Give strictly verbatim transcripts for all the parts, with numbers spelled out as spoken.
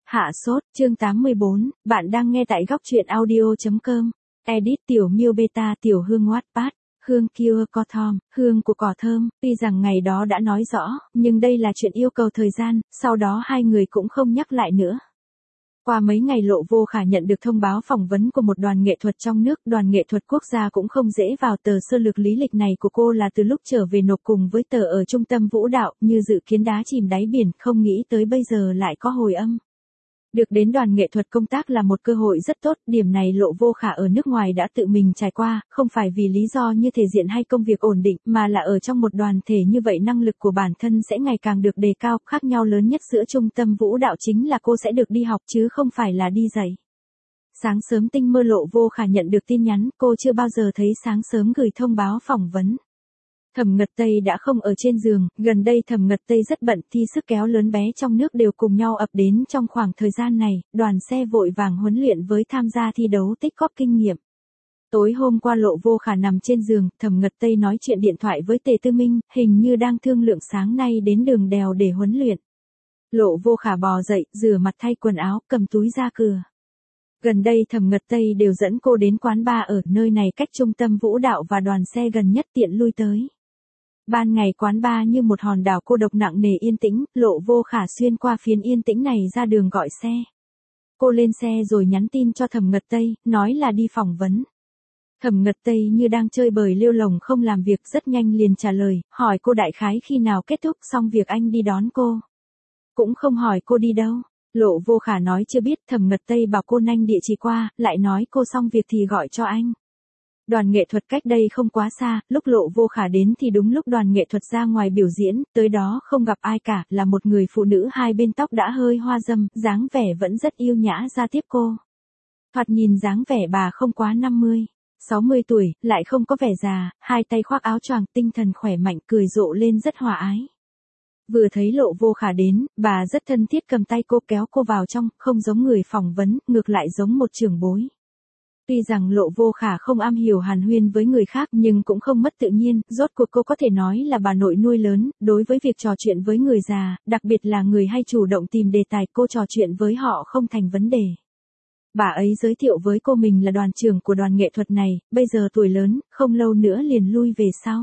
Hạ sốt, chương tám mươi bốn, bạn đang nghe tại góc truyện audio chấm com. Edit Tiểu Miêu Beta Tiểu Hương Wattpad, Hương Cure Co Thom, hương của cỏ thơm, tuy rằng ngày đó đã nói rõ, nhưng đây là chuyện yêu cầu thời gian, sau đó hai người cũng không nhắc lại nữa. Qua mấy ngày Lộ Vô Khả nhận được thông báo phỏng vấn của một đoàn nghệ thuật trong nước, đoàn nghệ thuật quốc gia cũng không dễ vào. Tờ sơ lược lý lịch này của cô là từ lúc trở về nộp cùng với tờ ở trung tâm vũ đạo, như dự kiến đá chìm đáy biển, không nghĩ tới bây giờ lại có hồi âm. Được đến đoàn nghệ thuật công tác là một cơ hội rất tốt, điểm này Lộ Vô Khả ở nước ngoài đã tự mình trải qua, không phải vì lý do như thể diện hay công việc ổn định, mà là ở trong một đoàn thể như vậy năng lực của bản thân sẽ ngày càng được đề cao. Khác nhau lớn nhất giữa trung tâm vũ đạo chính là cô sẽ được đi học chứ không phải là đi dạy. Sáng sớm tinh mơ Lộ Vô Khả nhận được tin nhắn, cô chưa bao giờ thấy sáng sớm gửi thông báo phỏng vấn. Thẩm Ngật Tây đã không ở trên giường, gần đây Thẩm Ngật Tây rất bận, thi sức kéo lớn bé trong nước đều cùng nhau ập đến trong khoảng thời gian này, đoàn xe vội vàng huấn luyện với tham gia thi đấu tích góp kinh nghiệm. Tối hôm qua Lộ Vô Khả nằm trên giường, Thẩm Ngật Tây nói chuyện điện thoại với Tề Tư Minh, hình như đang thương lượng sáng nay đến đường đèo để huấn luyện. Lộ Vô Khả bò dậy, rửa mặt thay quần áo, cầm túi ra cửa. Gần đây Thẩm Ngật Tây đều dẫn cô đến quán bar ở nơi này cách trung tâm vũ đạo và đoàn xe gần nhất tiện lui tới. Ban ngày quán bar như một hòn đảo cô độc nặng nề yên tĩnh, Lộ Vô Khả xuyên qua phiến yên tĩnh này ra đường gọi xe. Cô lên xe rồi nhắn tin cho Thẩm Ngật Tây, nói là đi phỏng vấn. Thẩm Ngật Tây như đang chơi bời lêu lồng không làm việc, rất nhanh liền trả lời, hỏi cô đại khái khi nào kết thúc xong việc anh đi đón cô. Cũng không hỏi cô đi đâu. Lộ Vô Khả nói chưa biết, Thẩm Ngật Tây bảo cô nhanh địa chỉ qua, lại nói cô xong việc thì gọi cho anh. Đoàn nghệ thuật cách đây không quá xa, lúc Lộ Vô Khả đến thì đúng lúc đoàn nghệ thuật ra ngoài biểu diễn, tới đó không gặp ai cả, là một người phụ nữ hai bên tóc đã hơi hoa râm, dáng vẻ vẫn rất yêu nhã ra tiếp cô. Thoạt nhìn dáng vẻ bà không quá năm mươi, sáu mươi tuổi, lại không có vẻ già, hai tay khoác áo choàng, tinh thần khỏe mạnh, cười rộ lên rất hòa ái. Vừa thấy Lộ Vô Khả đến, bà rất thân thiết cầm tay cô kéo cô vào trong, không giống người phỏng vấn, ngược lại giống một trưởng bối. Tuy rằng Lộ Vô Khả không am hiểu hàn huyên với người khác nhưng cũng không mất tự nhiên, rốt cuộc cô có thể nói là bà nội nuôi lớn, đối với việc trò chuyện với người già, đặc biệt là người hay chủ động tìm đề tài, cô trò chuyện với họ không thành vấn đề. Bà ấy giới thiệu với cô mình là đoàn trưởng của đoàn nghệ thuật này, bây giờ tuổi lớn, không lâu nữa liền lui về sau.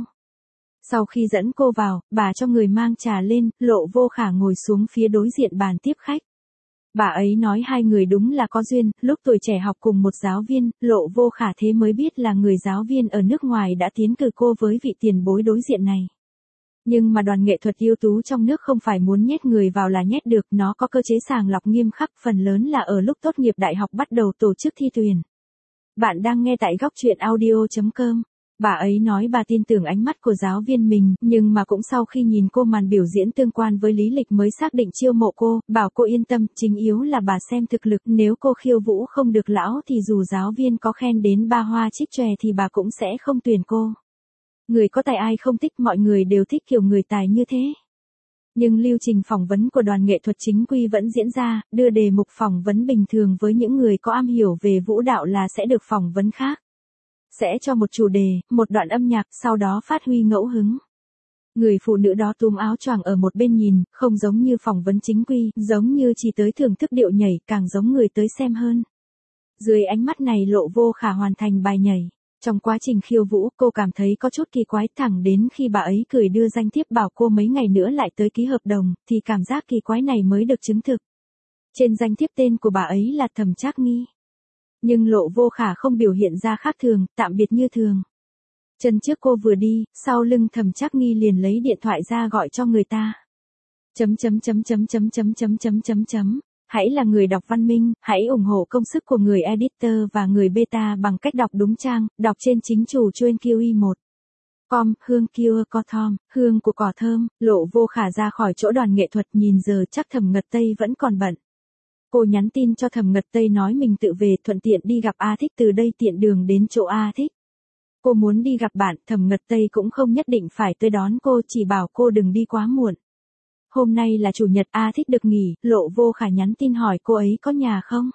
Sau khi dẫn cô vào, bà cho người mang trà lên, Lộ Vô Khả ngồi xuống phía đối diện bàn tiếp khách. Bà ấy nói hai người đúng là có duyên, lúc tuổi trẻ học cùng một giáo viên, Lộ Vô Khả thế mới biết là người giáo viên ở nước ngoài đã tiến cử cô với vị tiền bối đối diện này. Nhưng mà đoàn nghệ thuật ưu tú trong nước không phải muốn nhét người vào là nhét được, nó có cơ chế sàng lọc nghiêm khắc, phần lớn là ở lúc tốt nghiệp đại học bắt đầu tổ chức thi tuyển. Bạn đang nghe tại góc truyện audio chấm com. Bà ấy nói bà tin tưởng ánh mắt của giáo viên mình, nhưng mà cũng sau khi nhìn cô màn biểu diễn tương quan với lý lịch mới xác định chiêu mộ cô, bảo cô yên tâm, chính yếu là bà xem thực lực, nếu cô khiêu vũ không được lão thì dù giáo viên có khen đến ba hoa trích chòe thì bà cũng sẽ không tuyển cô. Người có tài ai không thích, mọi người đều thích kiểu người tài như thế. Nhưng lưu trình phỏng vấn của đoàn nghệ thuật chính quy vẫn diễn ra, đưa đề mục phỏng vấn bình thường với những người có am hiểu về vũ đạo là sẽ được phỏng vấn khác. Sẽ cho một chủ đề, một đoạn âm nhạc, sau đó phát huy ngẫu hứng. Người phụ nữ đó túm áo choàng ở một bên nhìn, không giống như phỏng vấn chính quy, giống như chỉ tới thưởng thức điệu nhảy, càng giống người tới xem hơn. Dưới ánh mắt này Lộ Vô Khả hoàn thành bài nhảy. Trong quá trình khiêu vũ, cô cảm thấy có chút kỳ quái, thẳng đến khi bà ấy cười đưa danh thiếp bảo cô mấy ngày nữa lại tới ký hợp đồng, thì cảm giác kỳ quái này mới được chứng thực. Trên danh thiếp tên của bà ấy là Thẩm Trác Nghi. Nhưng Lộ Vô Khả không biểu hiện ra khác thường, tạm biệt như thường. Chân trước cô vừa đi, sau lưng Thẩm Trác Nghi liền lấy điện thoại ra gọi cho người ta. Chấm chấm chấm chấm chấm chấm chấm chấm chấm chấm. Hãy là người đọc văn minh, hãy ủng hộ công sức của người editor và người beta bằng cách đọc đúng trang, đọc trên chính chủ chuyên Q I một. Com, Hương Cure Co Thom, hương của cỏ thơm. Lộ Vô Khả ra khỏi chỗ đoàn nghệ thuật, nhìn giờ chắc Thẩm Ngật Tây vẫn còn bận. Cô nhắn tin cho Thẩm Ngật Tây nói mình tự về, thuận tiện đi gặp A Thích, từ đây tiện đường đến chỗ A Thích. Cô muốn đi gặp bạn, Thẩm Ngật Tây cũng không nhất định phải tới đón cô, chỉ bảo cô đừng đi quá muộn. Hôm nay là chủ nhật, A Thích được nghỉ, Lộ Vô Khả nhắn tin hỏi cô ấy có nhà không.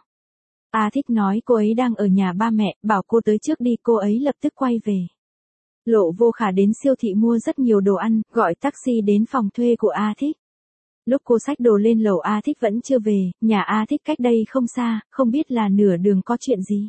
A Thích nói cô ấy đang ở nhà ba mẹ, bảo cô tới trước đi, cô ấy lập tức quay về. Lộ Vô Khả đến siêu thị mua rất nhiều đồ ăn, gọi taxi đến phòng thuê của A Thích. Lúc cô xách đồ lên lầu A Thích vẫn chưa về, nhà A Thích cách đây không xa, không biết là nửa đường có chuyện gì.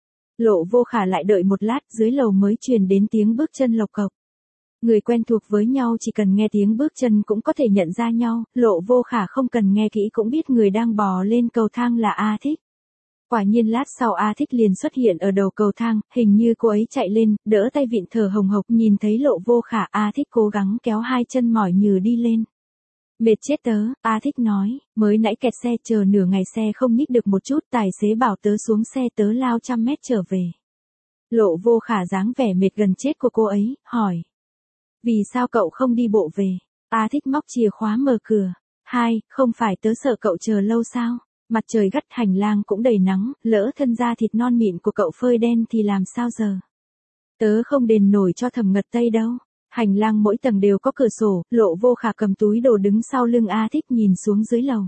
Lộ Vô Khả lại đợi một lát, dưới lầu mới truyền đến tiếng bước chân lộc cộc. Người quen thuộc với nhau chỉ cần nghe tiếng bước chân cũng có thể nhận ra nhau, Lộ Vô Khả không cần nghe kỹ cũng biết người đang bò lên cầu thang là A Thích. Quả nhiên lát sau A Thích liền xuất hiện ở đầu cầu thang, hình như cô ấy chạy lên, đỡ tay vịn thở hồng hộc, nhìn thấy Lộ Vô Khả, A Thích cố gắng kéo hai chân mỏi nhừ đi lên. Mệt chết tớ, A Thích nói, mới nãy kẹt xe chờ nửa ngày xe không nhích được một chút, tài xế bảo tớ xuống xe tớ lao trăm mét trở về. Lộ Vô Khả dáng vẻ mệt gần chết của cô ấy, hỏi. Vì sao cậu không đi bộ về? A Thích móc chìa khóa mở cửa. Hai, không phải tớ sợ cậu chờ lâu sao? Mặt trời gắt, hành lang cũng đầy nắng, lỡ thân da thịt non mịn của cậu phơi đen thì làm sao giờ? Tớ không đền nổi cho Thẩm Ngật Tây đâu. Hành lang mỗi tầng đều có cửa sổ, Lộ Vô Khả cầm túi đồ đứng sau lưng A Thích nhìn xuống dưới lầu.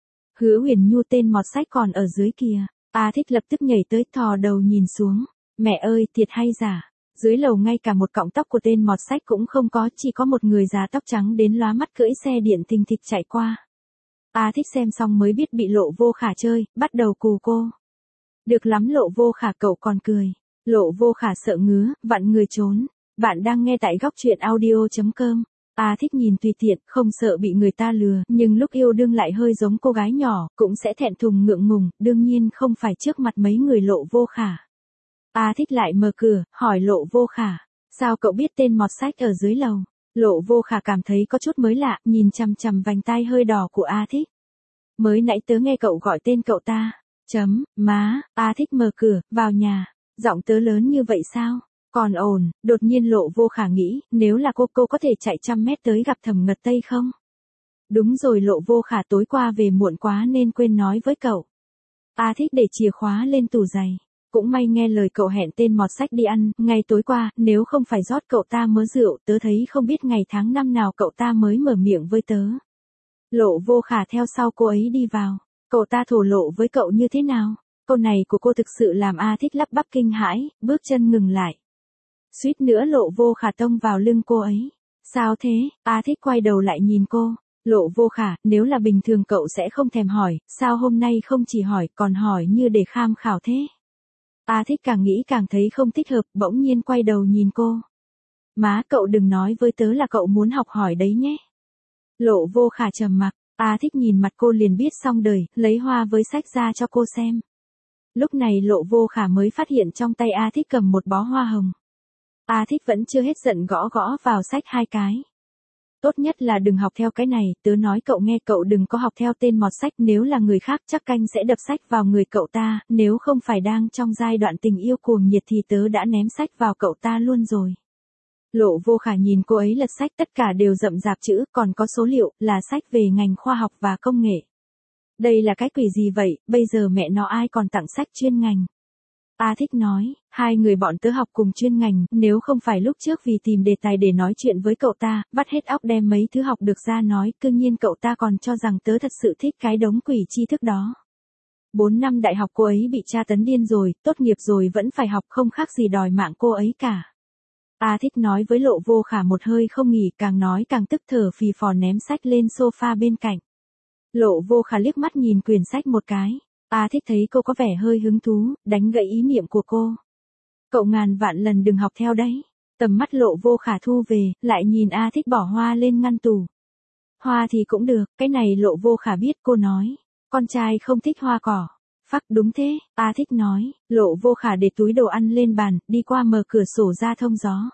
Hứa Huyền Nhu tên mọt sách còn ở dưới kìa. A Thích lập tức nhảy tới thò đầu nhìn xuống. Mẹ ơi, thiệt hay giả? Dưới lầu ngay cả một cọng tóc của tên mọt sách cũng không có, chỉ có một người già tóc trắng đến lóa mắt cưỡi xe điện thình thịch chạy qua. A Thích xem xong mới biết bị Lộ Vô Khả chơi, bắt đầu cù cô. Được lắm Lộ Vô Khả, cậu còn cười. Lộ Vô Khả sợ ngứa, vặn người trốn. Bạn đang nghe tại góc truyện audio chấm com. A Thích nhìn tùy tiện, không sợ bị người ta lừa, nhưng lúc yêu đương lại hơi giống cô gái nhỏ, cũng sẽ thẹn thùng ngượng ngùng, đương nhiên không phải trước mặt mấy người Lộ Vô Khả. A Thích lại mở cửa, hỏi Lộ Vô Khả, sao cậu biết tên mọt sách ở dưới lầu? Lộ Vô Khả cảm thấy có chút mới lạ, nhìn chằm chằm vành tai hơi đỏ của A Thích. Mới nãy tớ nghe cậu gọi tên cậu ta. Chấm, má, A Thích mở cửa, vào nhà. Giọng tớ lớn như vậy sao? Còn ổn, đột nhiên Lộ Vô Khả nghĩ, nếu là cô, cô có thể chạy trăm mét tới gặp Thẩm Ngật Tây không? Đúng rồi, Lộ Vô Khả tối qua về muộn quá nên quên nói với cậu. A Thích để chìa khóa lên tủ giày. Cũng may nghe lời cậu hẹn tên mọt sách đi ăn, ngay tối qua, nếu không phải rót cậu ta mớ rượu, tớ thấy không biết ngày tháng năm nào cậu ta mới mở miệng với tớ. Lộ Vô Khả theo sau cô ấy đi vào. Cậu ta thổ lộ với cậu như thế nào? Câu này của cô thực sự làm A Thích lắp bắp kinh hãi, bước chân ngừng lại. Suýt nữa Lộ Vô Khả tông vào lưng cô ấy. Sao thế? A Thích quay đầu lại nhìn cô. Lộ Vô Khả, nếu là bình thường cậu sẽ không thèm hỏi, sao hôm nay không chỉ hỏi còn hỏi như để kham khảo thế? A Thích càng nghĩ càng thấy không thích hợp, bỗng nhiên quay đầu nhìn cô. Má, cậu đừng nói với tớ là cậu muốn học hỏi đấy nhé. Lộ Vô Khả trầm mặc, A Thích nhìn mặt cô liền biết xong đời, lấy hoa với sách ra cho cô xem. Lúc này Lộ Vô Khả mới phát hiện trong tay A Thích cầm một bó hoa hồng. A Thích vẫn chưa hết giận gõ gõ vào sách hai cái. Tốt nhất là đừng học theo cái này, tớ nói cậu nghe, cậu đừng có học theo tên mọt sách, nếu là người khác chắc canh sẽ đập sách vào người cậu ta, nếu không phải đang trong giai đoạn tình yêu cuồng nhiệt thì tớ đã ném sách vào cậu ta luôn rồi. Lộ Vô Khả nhìn cô ấy lật sách, tất cả đều rậm rạp chữ, còn có số liệu, là sách về ngành khoa học và công nghệ. Đây là cái quỷ gì vậy, bây giờ mẹ nó ai còn tặng sách chuyên ngành. A Thích nói, hai người bọn tớ học cùng chuyên ngành, nếu không phải lúc trước vì tìm đề tài để nói chuyện với cậu ta, vắt hết óc đem mấy thứ học được ra nói, cương nhiên cậu ta còn cho rằng tớ thật sự thích cái đống quỷ tri thức đó. Bốn năm đại học cô ấy bị tra tấn điên rồi, tốt nghiệp rồi vẫn phải học, không khác gì đòi mạng cô ấy cả. A Thích nói với Lộ Vô Khả một hơi không nghỉ, càng nói càng tức thở phì phò ném sách lên sofa bên cạnh. Lộ Vô Khả liếc mắt nhìn quyển sách một cái. A Thích thấy cô có vẻ hơi hứng thú, đánh gãy ý niệm của cô. Cậu ngàn vạn lần đừng học theo đấy. Tầm mắt Lộ Vô Khả thu về, lại nhìn A Thích bỏ hoa lên ngăn tủ. Hoa thì cũng được, cái này Lộ Vô Khả biết, cô nói. Con trai không thích hoa cỏ. Phắc, đúng thế, A Thích nói. Lộ Vô Khả để túi đồ ăn lên bàn, đi qua mở cửa sổ ra thông gió.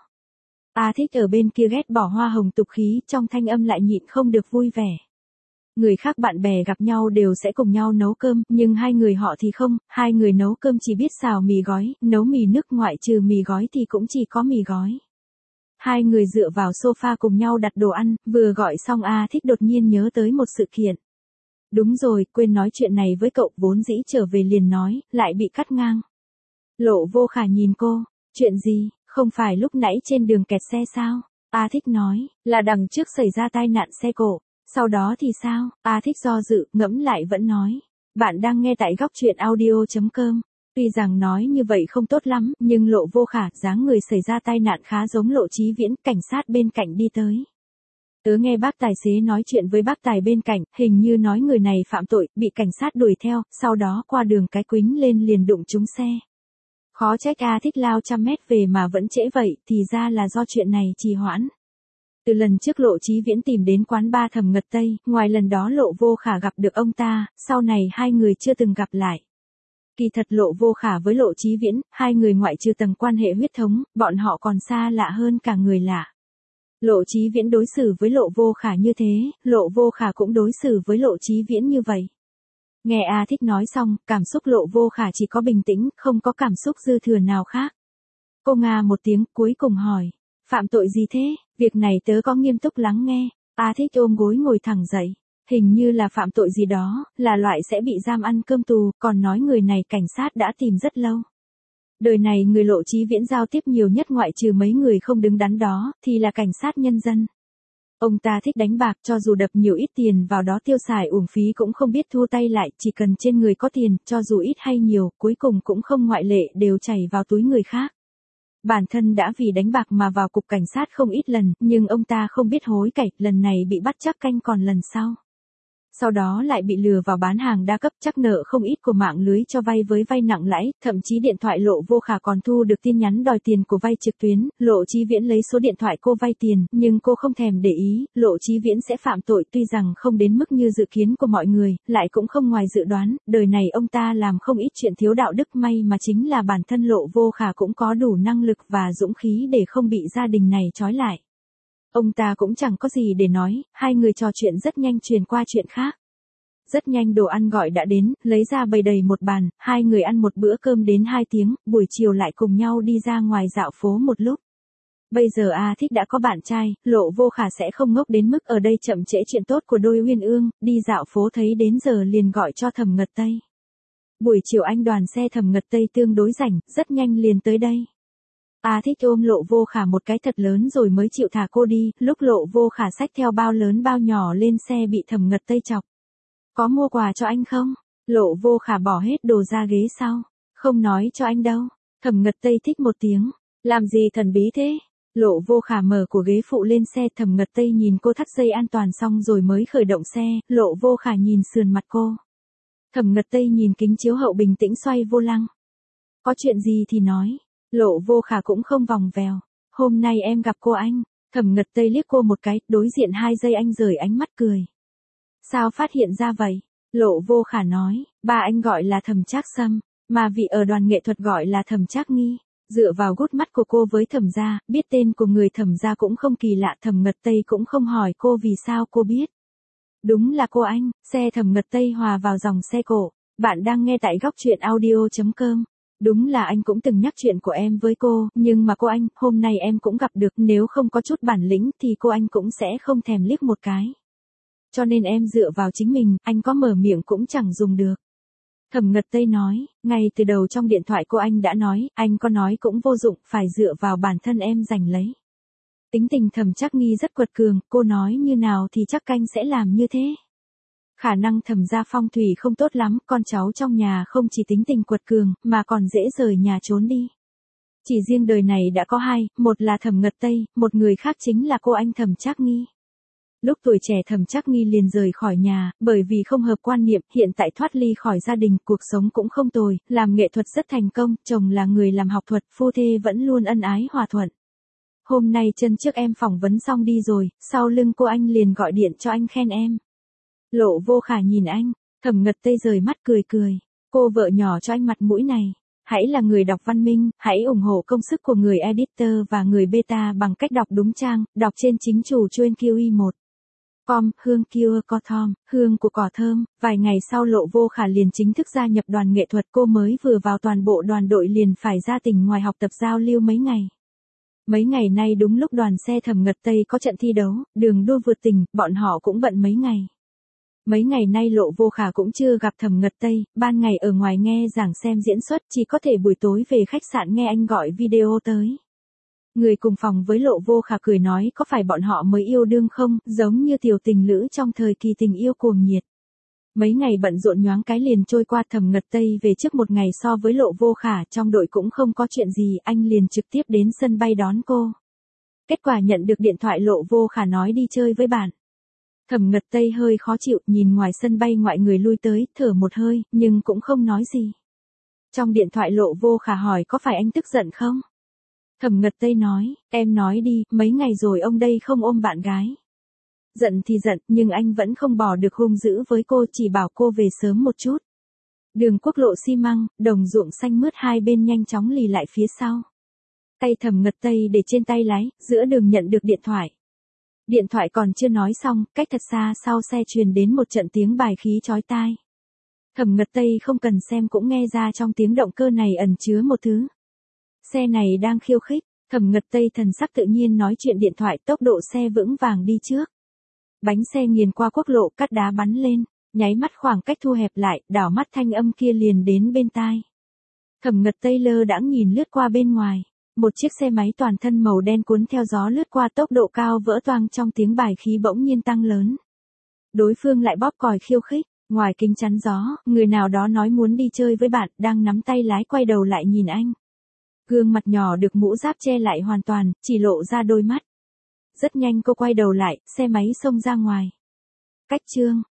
A Thích ở bên kia ghét bỏ hoa hồng tục khí, trong thanh âm lại nhịn không được vui vẻ. Người khác bạn bè gặp nhau đều sẽ cùng nhau nấu cơm, nhưng hai người họ thì không, hai người nấu cơm chỉ biết xào mì gói, nấu mì nước, ngoại trừ mì gói thì cũng chỉ có mì gói. Hai người dựa vào sofa cùng nhau đặt đồ ăn, vừa gọi xong A Thích đột nhiên nhớ tới một sự kiện. Đúng rồi, quên nói chuyện này với cậu, vốn dĩ trở về liền nói, lại bị cắt ngang. Lộ Vô Khả nhìn cô, chuyện gì, không phải lúc nãy trên đường kẹt xe sao? A Thích nói, là đằng trước xảy ra tai nạn xe cộ. Sau đó thì sao? A Thích do dự, ngẫm lại vẫn nói. Bạn đang nghe tại góc truyện audio chấm com. Tuy rằng nói như vậy không tốt lắm, nhưng Lộ Vô Khả, dáng người xảy ra tai nạn khá giống Lộ Chí Viễn, cảnh sát bên cạnh đi tới. Tớ nghe bác tài xế nói chuyện với bác tài bên cạnh, hình như nói người này phạm tội, bị cảnh sát đuổi theo, sau đó qua đường cái quính lên liền đụng trúng xe. Khó trách A Thích lao trăm mét về mà vẫn trễ vậy, thì ra là do chuyện này trì hoãn. Từ lần trước Lộ Chí Viễn tìm đến quán ba Thẩm Ngật Tây, ngoài lần đó Lộ Vô Khả gặp được ông ta, sau này hai người chưa từng gặp lại. Kỳ thật Lộ Vô Khả với Lộ Chí Viễn, hai người ngoại trừ tầng quan hệ huyết thống, bọn họ còn xa lạ hơn cả người lạ. Lộ Chí Viễn đối xử với Lộ Vô Khả như thế, Lộ Vô Khả cũng đối xử với Lộ Chí Viễn như vậy. Nghe A Thích nói xong, cảm xúc Lộ Vô Khả chỉ có bình tĩnh, không có cảm xúc dư thừa nào khác. Cô nga một tiếng, cuối cùng hỏi, phạm tội gì thế, việc này tớ có nghiêm túc lắng nghe. A Thích ôm gối ngồi thẳng dậy, hình như là phạm tội gì đó, là loại sẽ bị giam ăn cơm tù, còn nói người này cảnh sát đã tìm rất lâu. Đời này người Lộ Chí Viễn giao tiếp nhiều nhất ngoại trừ mấy người không đứng đắn đó, thì là cảnh sát nhân dân. Ông ta thích đánh bạc, cho dù đập nhiều ít tiền vào đó tiêu xài uổng phí cũng không biết thua tay lại, chỉ cần trên người có tiền, cho dù ít hay nhiều, cuối cùng cũng không ngoại lệ đều chảy vào túi người khác. Bản thân đã vì đánh bạc mà vào cục cảnh sát không ít lần, nhưng ông ta không biết hối cải, lần này bị bắt chắc canh còn lần sau. Sau đó lại bị lừa vào bán hàng đa cấp, chắc nợ không ít của mạng lưới cho vay với vay nặng lãi, thậm chí điện thoại Lộ Vô Khả còn thu được tin nhắn đòi tiền của vay trực tuyến, Lộ Chí Viễn lấy số điện thoại cô vay tiền, nhưng cô không thèm để ý, Lộ Chí Viễn sẽ phạm tội tuy rằng không đến mức như dự kiến của mọi người, lại cũng không ngoài dự đoán, đời này ông ta làm không ít chuyện thiếu đạo đức, may mà chính là bản thân Lộ Vô Khả cũng có đủ năng lực và dũng khí để không bị gia đình này trói lại. Ông ta cũng chẳng có gì để nói, hai người trò chuyện rất nhanh truyền qua chuyện khác. Rất nhanh đồ ăn gọi đã đến, lấy ra bày đầy một bàn, hai người ăn một bữa cơm đến hai tiếng, buổi chiều lại cùng nhau đi ra ngoài dạo phố một lúc. Bây giờ A Thích đã có bạn trai, Lộ Vô Khả sẽ không ngốc đến mức ở đây chậm trễ chuyện tốt của đôi uyên ương, đi dạo phố thấy đến giờ liền gọi cho Thẩm Ngật Tây. Buổi chiều anh đoàn xe Thẩm Ngật Tây tương đối rảnh, rất nhanh liền tới đây. A Thích ôm Lộ Vô Khả một cái thật lớn rồi mới chịu thả cô đi, lúc Lộ Vô Khả xách theo bao lớn bao nhỏ lên xe bị Thẩm Ngật Tây chọc. Có mua quà cho anh không? Lộ Vô Khả bỏ hết đồ ra ghế sau. Không nói cho anh đâu. Thẩm Ngật Tây thích một tiếng. Làm gì thần bí thế? Lộ Vô Khả mở của ghế phụ lên xe, Thẩm Ngật Tây nhìn cô thắt dây an toàn xong rồi mới khởi động xe, Lộ Vô Khả nhìn sườn mặt cô. Thẩm Ngật Tây nhìn kính chiếu hậu bình tĩnh xoay vô lăng. Có chuyện gì thì nói. Lộ Vô Khả cũng không vòng vèo. Hôm nay em gặp cô anh. Thẩm Ngật Tây liếc cô một cái, đối diện hai giây anh rời ánh mắt cười. Sao phát hiện ra vậy? Lộ Vô Khả nói, ba anh gọi là Thẩm Trác Sâm, mà vị ở đoàn nghệ thuật gọi là Thẩm Trác Nghi. Dựa vào gút mắt của cô với Thẩm gia, biết tên của người Thẩm gia cũng không kỳ lạ, Thẩm Ngật Tây cũng không hỏi cô vì sao cô biết. Đúng là cô anh, xe Thẩm Ngật Tây hòa vào dòng xe cổ. Bạn đang nghe tại góc truyện audio chấm com. Đúng là anh cũng từng nhắc chuyện của em với cô, nhưng mà cô anh, hôm nay em cũng gặp được, nếu không có chút bản lĩnh thì cô anh cũng sẽ không thèm liếc một cái. Cho nên em dựa vào chính mình, anh có mở miệng cũng chẳng dùng được. Thẩm Ngật Tây nói, ngay từ đầu trong điện thoại cô anh đã nói, anh có nói cũng vô dụng, phải dựa vào bản thân em giành lấy. Tính tình Thẩm Trác Nghi rất quật cường, cô nói như nào thì chắc canh sẽ làm như thế. Khả năng Thẩm gia phong thủy không tốt lắm, con cháu trong nhà không chỉ tính tình quật cường, mà còn dễ rời nhà trốn đi. Chỉ riêng đời này đã có hai, một là Thẩm Ngật Tây, một người khác chính là cô anh Thẩm Trác Nghi. Lúc tuổi trẻ Thẩm Trác Nghi liền rời khỏi nhà, bởi vì không hợp quan niệm, hiện tại thoát ly khỏi gia đình, cuộc sống cũng không tồi, làm nghệ thuật rất thành công, chồng là người làm học thuật, phu thê vẫn luôn ân ái hòa thuận. Hôm nay chân trước em phỏng vấn xong đi rồi, sau lưng cô anh liền gọi điện cho anh khen em. Lộ Vô Khả nhìn anh, Thẩm Ngật Tây rời mắt cười cười, cô vợ nhỏ cho anh mặt mũi này. Hãy là người đọc văn minh, hãy ủng hộ công sức của người editor và người beta bằng cách đọc đúng trang, đọc trên chính chủ chuyên Q I một. Com, hương Q có thom, hương của cỏ thơm, vài ngày sau Lộ Vô Khả liền chính thức gia nhập đoàn nghệ thuật, cô mới vừa vào toàn bộ đoàn đội liền phải ra tỉnh ngoài học tập giao lưu mấy ngày. Mấy ngày nay đúng lúc đoàn xe Thẩm Ngật Tây có trận thi đấu, đường đua vượt tỉnh, bọn họ cũng bận mấy ngày. Mấy ngày nay Lộ Vô Khả cũng chưa gặp Thẩm Ngật Tây, ban ngày ở ngoài nghe giảng xem diễn xuất, chỉ có thể buổi tối về khách sạn nghe anh gọi video tới. Người cùng phòng với Lộ Vô Khả cười nói có phải bọn họ mới yêu đương không, giống như tiểu tình lữ trong thời kỳ tình yêu cuồng nhiệt. Mấy ngày bận rộn nhoáng cái liền trôi qua, Thẩm Ngật Tây về trước một ngày so với Lộ Vô Khả, trong đội cũng không có chuyện gì, anh liền trực tiếp đến sân bay đón cô. Kết quả nhận được điện thoại Lộ Vô Khả nói đi chơi với bạn. Thẩm Ngật Tây hơi khó chịu, nhìn ngoài sân bay ngoại người lui tới, thở một hơi, nhưng cũng không nói gì. Trong điện thoại Lộ Vô Khả hỏi có phải anh tức giận không? Thẩm Ngật Tây nói, em nói đi, mấy ngày rồi ông đây không ôm bạn gái. Giận thì giận, nhưng anh vẫn không bỏ được hung dữ với cô, chỉ bảo cô về sớm một chút. Đường quốc lộ xi măng, đồng ruộng xanh mướt hai bên nhanh chóng lì lại phía sau. Tay Thẩm Ngật Tây để trên tay lái, giữa đường nhận được điện thoại. Điện thoại còn chưa nói xong, cách thật xa sau xe truyền đến một trận tiếng bài khí chói tai. Thẩm Ngật Tây không cần xem cũng nghe ra trong tiếng động cơ này ẩn chứa một thứ. Xe này đang khiêu khích. Thẩm Ngật Tây thần sắc tự nhiên nói chuyện điện thoại, tốc độ xe vững vàng đi trước. Bánh xe nghiền qua quốc lộ, cát đá bắn lên, nháy mắt khoảng cách thu hẹp lại, đảo mắt thanh âm kia liền đến bên tai. Thẩm Ngật Tây lơ đãng nhìn lướt qua bên ngoài, một chiếc xe máy toàn thân màu đen cuốn theo gió lướt qua, tốc độ cao vỡ toang, trong tiếng bài khí bỗng nhiên tăng lớn. Đối phương lại bóp còi khiêu khích, ngoài kính chắn gió, người nào đó nói muốn đi chơi với bạn, đang nắm tay lái quay đầu lại nhìn anh. Gương mặt nhỏ được mũ giáp che lại hoàn toàn, chỉ lộ ra đôi mắt. Rất nhanh cô quay đầu lại, xe máy xông ra ngoài. Cách chương